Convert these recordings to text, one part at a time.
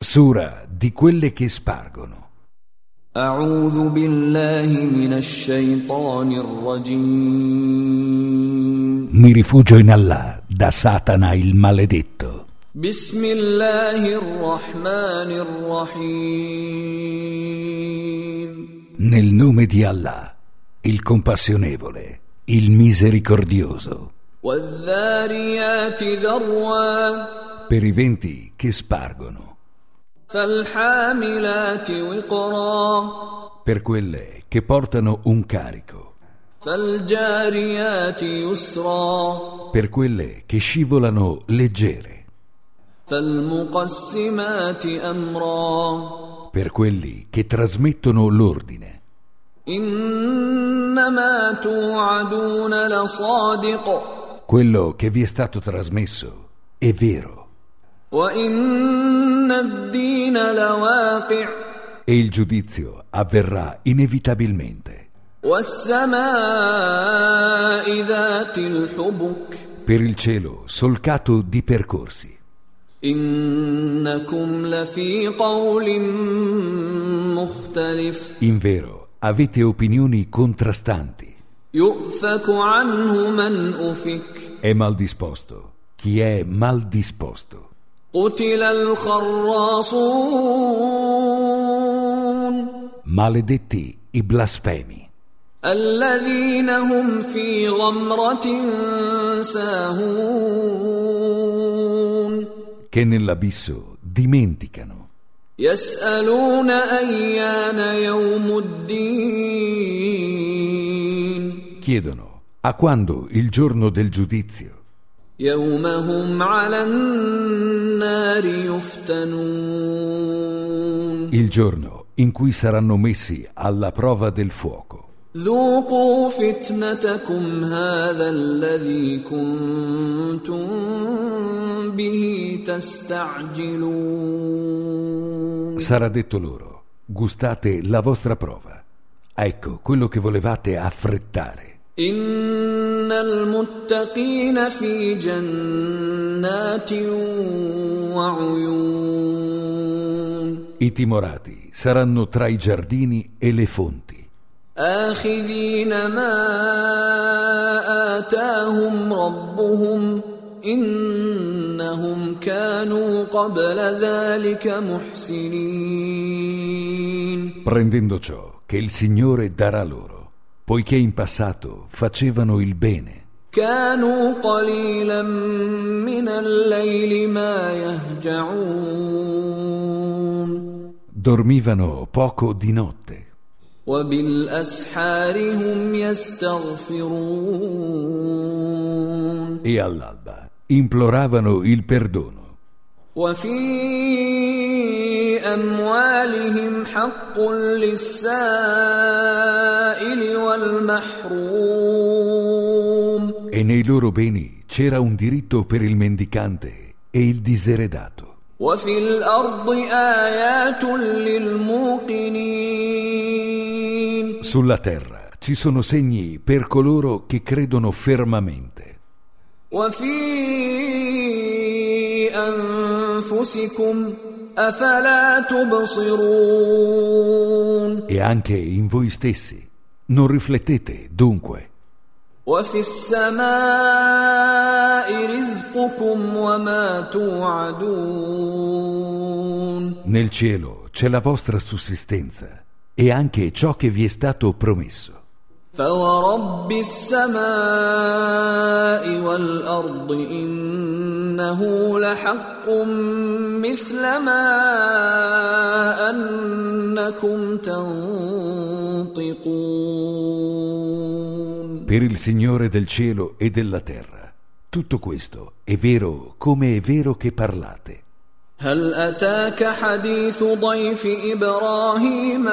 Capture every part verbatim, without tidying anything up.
Sura di quelle che spargono. أعوذ بالله من الشيطان الرجيم. Mi rifugio in Allah da Satana il maledetto. بسم الله الرحمن الرحيم. Nel nome di Allah, il compassionevole, il misericordioso. والذاريات ذروا. Per i venti che spargono. فالحاملات وقرا. Per quelle che portano un carico. فالجاريات يسرا. Per quelle che scivolano leggere. فالمقسمات أمرا. Per quelli che trasmettono l'ordine. إنما توعدون لصادق. Quello che vi è stato trasmesso è vero. وإن الدين لواقع. E il giudizio avverrà inevitabilmente. والسماء ذات الحبك. Per il cielo solcato di percorsi. إنكم لفي قول مختلف. Invero, avete opinioni contrastanti. يؤفك عنه من أفك. È mal disposto chi è mal disposto. قتل الخراصون. Maledetti i blasfemi. الذين هم في غمرة ساهون. Che nell'abisso dimenticano. يسألون أيان يوم الدين. Chiedono a quando il giorno del giudizio. يوم هم على النار يفتنون. Il giorno in cui saranno messi alla prova del fuoco. ذوقوا فتنتكم هذا الذي كنتم به تستعجلون. Sarà detto loro: gustate la vostra prova. Ecco quello che volevate affrettare. إن المتقين في جنات وعيون. I timorati saranno tra i giardini e le fonti. آخذين ما آتاهم ربهم إنهم كانوا قبل ذلك محسنين. Prendendo ciò che il Signore darà loro, poiché in passato facevano il bene. كانوا قليلا من الليل ما يهجعون. Dormivano poco di notte. وبالأسحار هم يستغفرون. E all'alba imploravano il perdono. وفي أموالهم حق للسائل والمحروم. E nei loro beni c'era un diritto per il mendicante e il diseredato. وفي الأرض آيات للموقنين. Sulla terra ci sono segni per coloro che credono fermamente. وفي أنفسكم أفلا تبصرون. E anche in voi stessi. Non riflettete, dunque. وفي السماء رزقكم وما توعدون. Nel cielo c'è la vostra sussistenza e anche ciò che vi è stato promesso. فورب السماء والأرض إنه لحق مثل ما أنكم تنطقون. Per il Signore del cielo e della terra, tutto questo è vero come è vero che parlate. هل أتاك حديث ضيف إبراهيم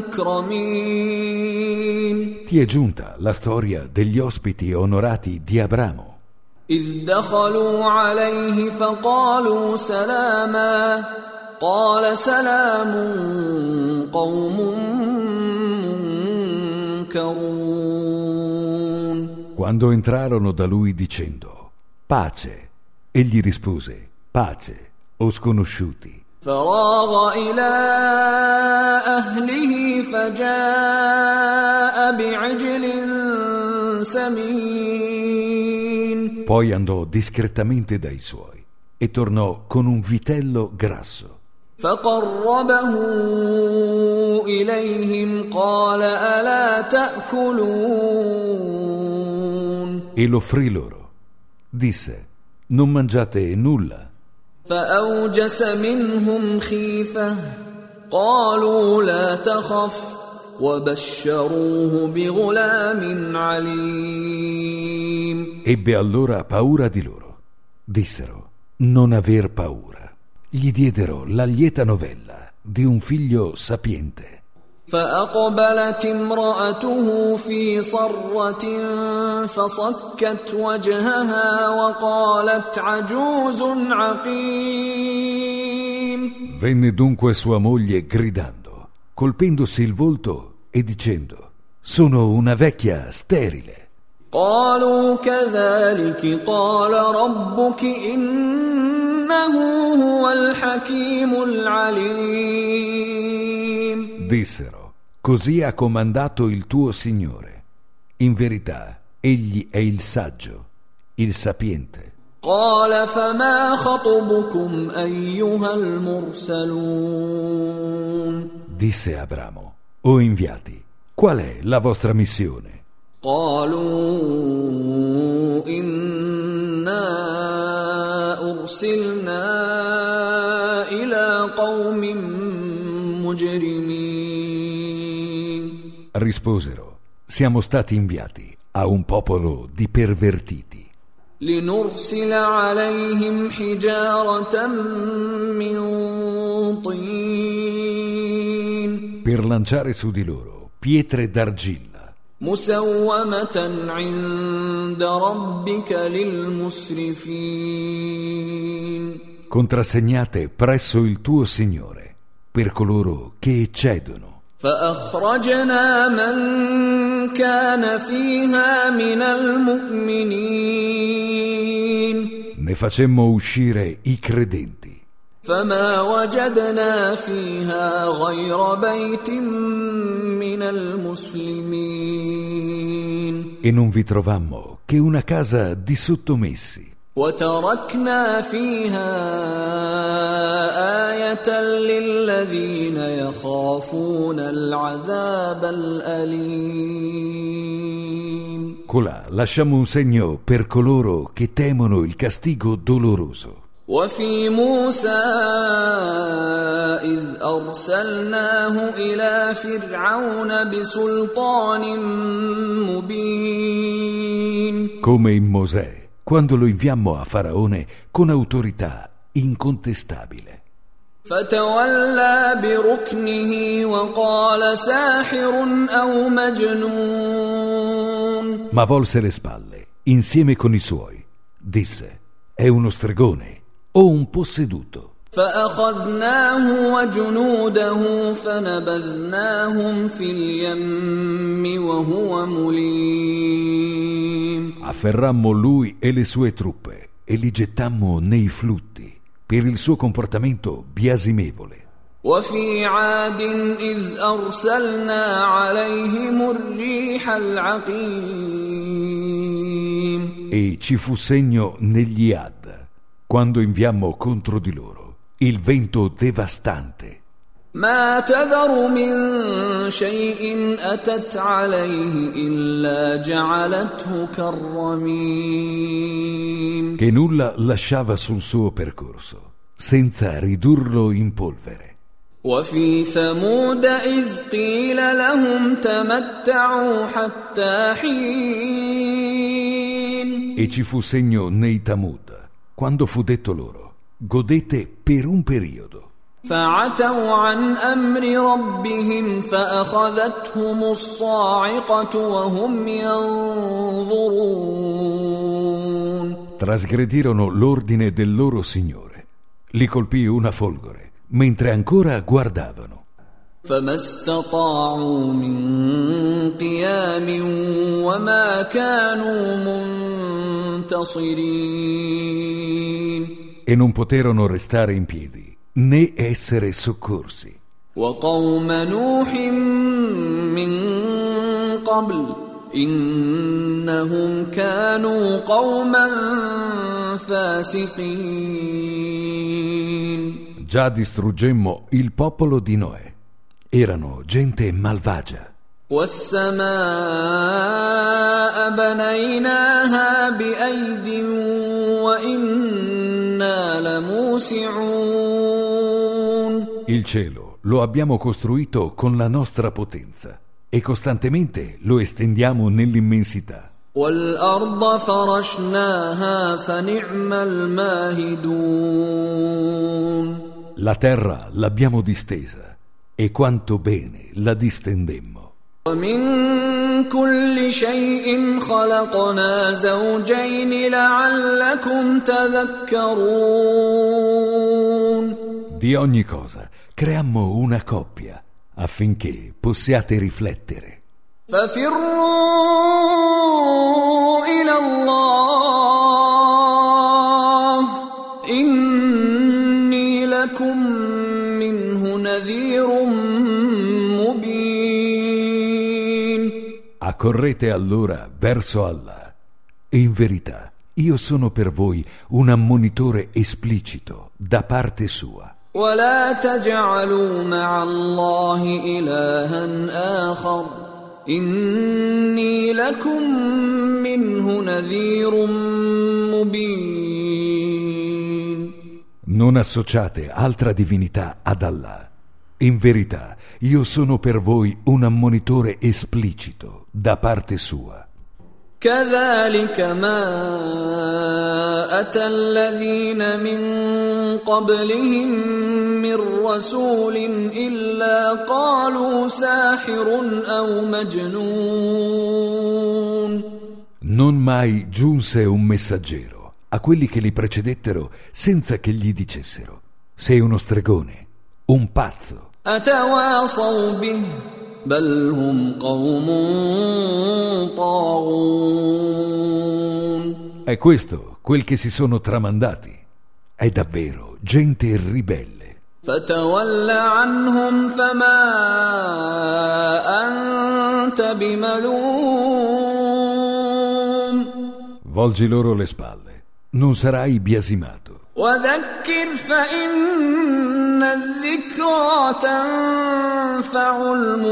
المكرمين. Ti è giunta la storia degli ospiti onorati di Abramo. إذ دخلوا عليه فقالوا سلاما قال سلام قوم منكرون. Quando entrarono da lui dicendo pace, egli rispose pace o sconosciuti. فراغ إلى أهله فجاء بعجل سمين. Poi andò discretamente dai suoi e tornò con un vitello grasso. فقربه إليهم قال ألا تأكلون. E l'offrì loro. Disse: non mangiate nulla? فأوجس منهم خيفة قالوا لا تخف وبشروه بغلام عليم. Ebbe allora paura di loro. Dissero: non aver paura. Gli diedero la lieta novella di un figlio sapiente. فأقبلت امرأته في صرة فصكت وجهها وقالت عجوز عقيم. Venne dunque sua moglie gridando, colpendosi il volto e dicendo: sono una vecchia sterile. قالوا كذلك قال ربك إنه هو الحكيم العليم. Dissero: così ha comandato il tuo Signore. In verità, egli è il saggio, il sapiente. قال فما خطبكم أيها المرسلون. Disse Abramo: o inviati, qual è la vostra missione? قالوا إنا أرسلنا إلى قوم مجرمين. Risposero: siamo stati inviati a un popolo di pervertiti. لنرسل عليهم حجارة من طين. Per lanciare su di loro pietre d'argilla. مسومة عند ربك للمسرفين. Contrassegnate presso il tuo Signore per coloro che eccedono. فأخرجنا من كان فيها من المؤمنين. Ne facemmo uscire i credenti. فما وجدنا فيها غير بيت من المسلمين. E non vi trovammo che una casa di sottomessi. وتركنا فيها آية للذين يخافون العذاب الأليم. Colà lasciamo un segno per coloro che temono il castigo doloroso. وفي موسى إذ أرسلناه إلى فرعون بسلطان مبين. Come in Mosè, quando lo inviammo a Faraone con autorità incontestabile. فتولى بركنه وقال ساحر أو مجنون. Ma volse le spalle insieme con i suoi. Disse: è uno stregone o un posseduto. فأخذناه وجنوده فنبذناهم في اليم وهو مليم. Afferrammo lui e le sue truppe e li gettammo nei flutti per il suo comportamento biasimevole. وفي عاد إذ أرسلنا عليهم الريح العقيم. E ci fu segno negli Ad, quando inviammo contro di loro il vento devastante. ما تذر من شيء أتت عليه إلا جعلته كالرميم. Che nulla lasciava sul suo percorso, senza ridurlo in polvere. وفي ثمود إذ قيل لهم تمتعوا حتى حين. E ci fu segno nei Tamud, quando fu detto loro: godete per un periodo. فعتوا عن أمر ربهم فأخذتهم الصاعقة وهم ينظرون. Trasgredirono l'ordine del loro Signore. Li colpì una folgore, mentre ancora guardavano. فما استطاعوا من قيام وما كانوا منتصرين. E non poterono restare in piedi, né essere soccorsi. وقوم نوح من قبل إنهم كانوا قوما فاسقين. Già distruggemmo il popolo di Noè. Erano gente malvagia. والسماء بنيناها بأيد وإنا لموسعون. Il cielo lo abbiamo costruito con la nostra potenza e costantemente lo estendiamo nell'immensità. والأرض فرشناها فنعم الماهدون. La terra l'abbiamo distesa e quanto bene la distendemmo. ومن كل شيء خلقنا زوجين لعلكم تذكرون. Di ogni cosa creammo una coppia affinché possiate riflettere. ففروا إلى الله إني لكم منه نذير مبين. Accorrete allora verso Allah. In verità, io sono per voi un ammonitore esplicito da parte sua. ولا تجعلوا مع الله إلها آخر إني لكم منه نذير مبين. Non associate altra divinità ad Allah. In verità, io sono per voi un ammonitore esplicito da parte sua. كذلك ما أتى الذين من قبلهم من رسول إلا قالوا ساحر أو مجنون. Non mai giunse un messaggero a quelli che li precedettero senza che gli dicessero: sei uno stregone, un pazzo. أتواصوا به بل هم قوم طاغون. È questo quel che si sono tramandati. È davvero gente ribelle. فتول عنهم فما أنت بملوم. Volgi loro le spalle, non sarai biasimato. وذكر فإن الذكرى تنفع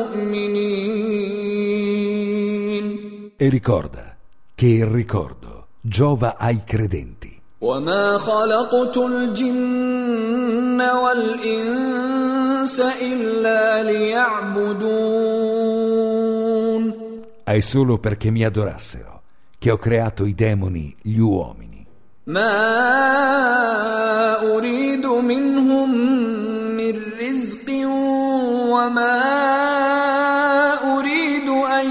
المؤمنين. E ricorda che il ricordo giova ai credenti. وما خلقت الجن والإنس إلا ليعبدون. È solo perché mi adorassero che ho creato i demoni, gli uomini. ما أريد منهم من رزق وما أريد أن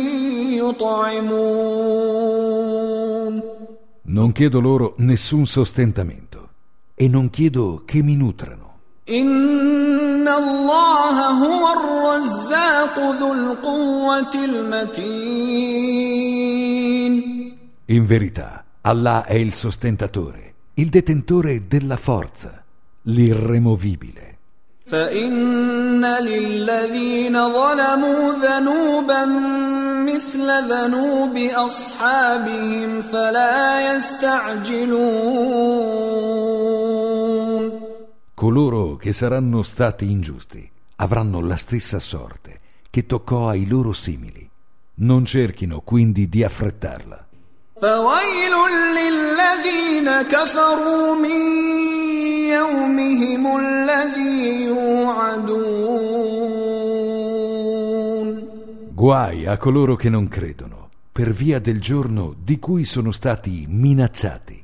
يطعمون. Non chiedo loro nessun sostentamento e non chiedo che mi nutrano. إن الله هو الرزاق ذو القوة المتين. In verità, Allah è il sostentatore, il detentore della forza, l'irremovibile. فإن للذين ظلموا ذنوبا مثل ذنوب أصحابهم فلا يستعجلون. Coloro che saranno stati ingiusti avranno la stessa sorte che toccò ai loro simili. Non cerchino quindi di affrettarla. فويل للذين كفروا من يومهم الذي يوعدون. Guai a coloro che non credono per via del giorno di cui sono stati minacciati.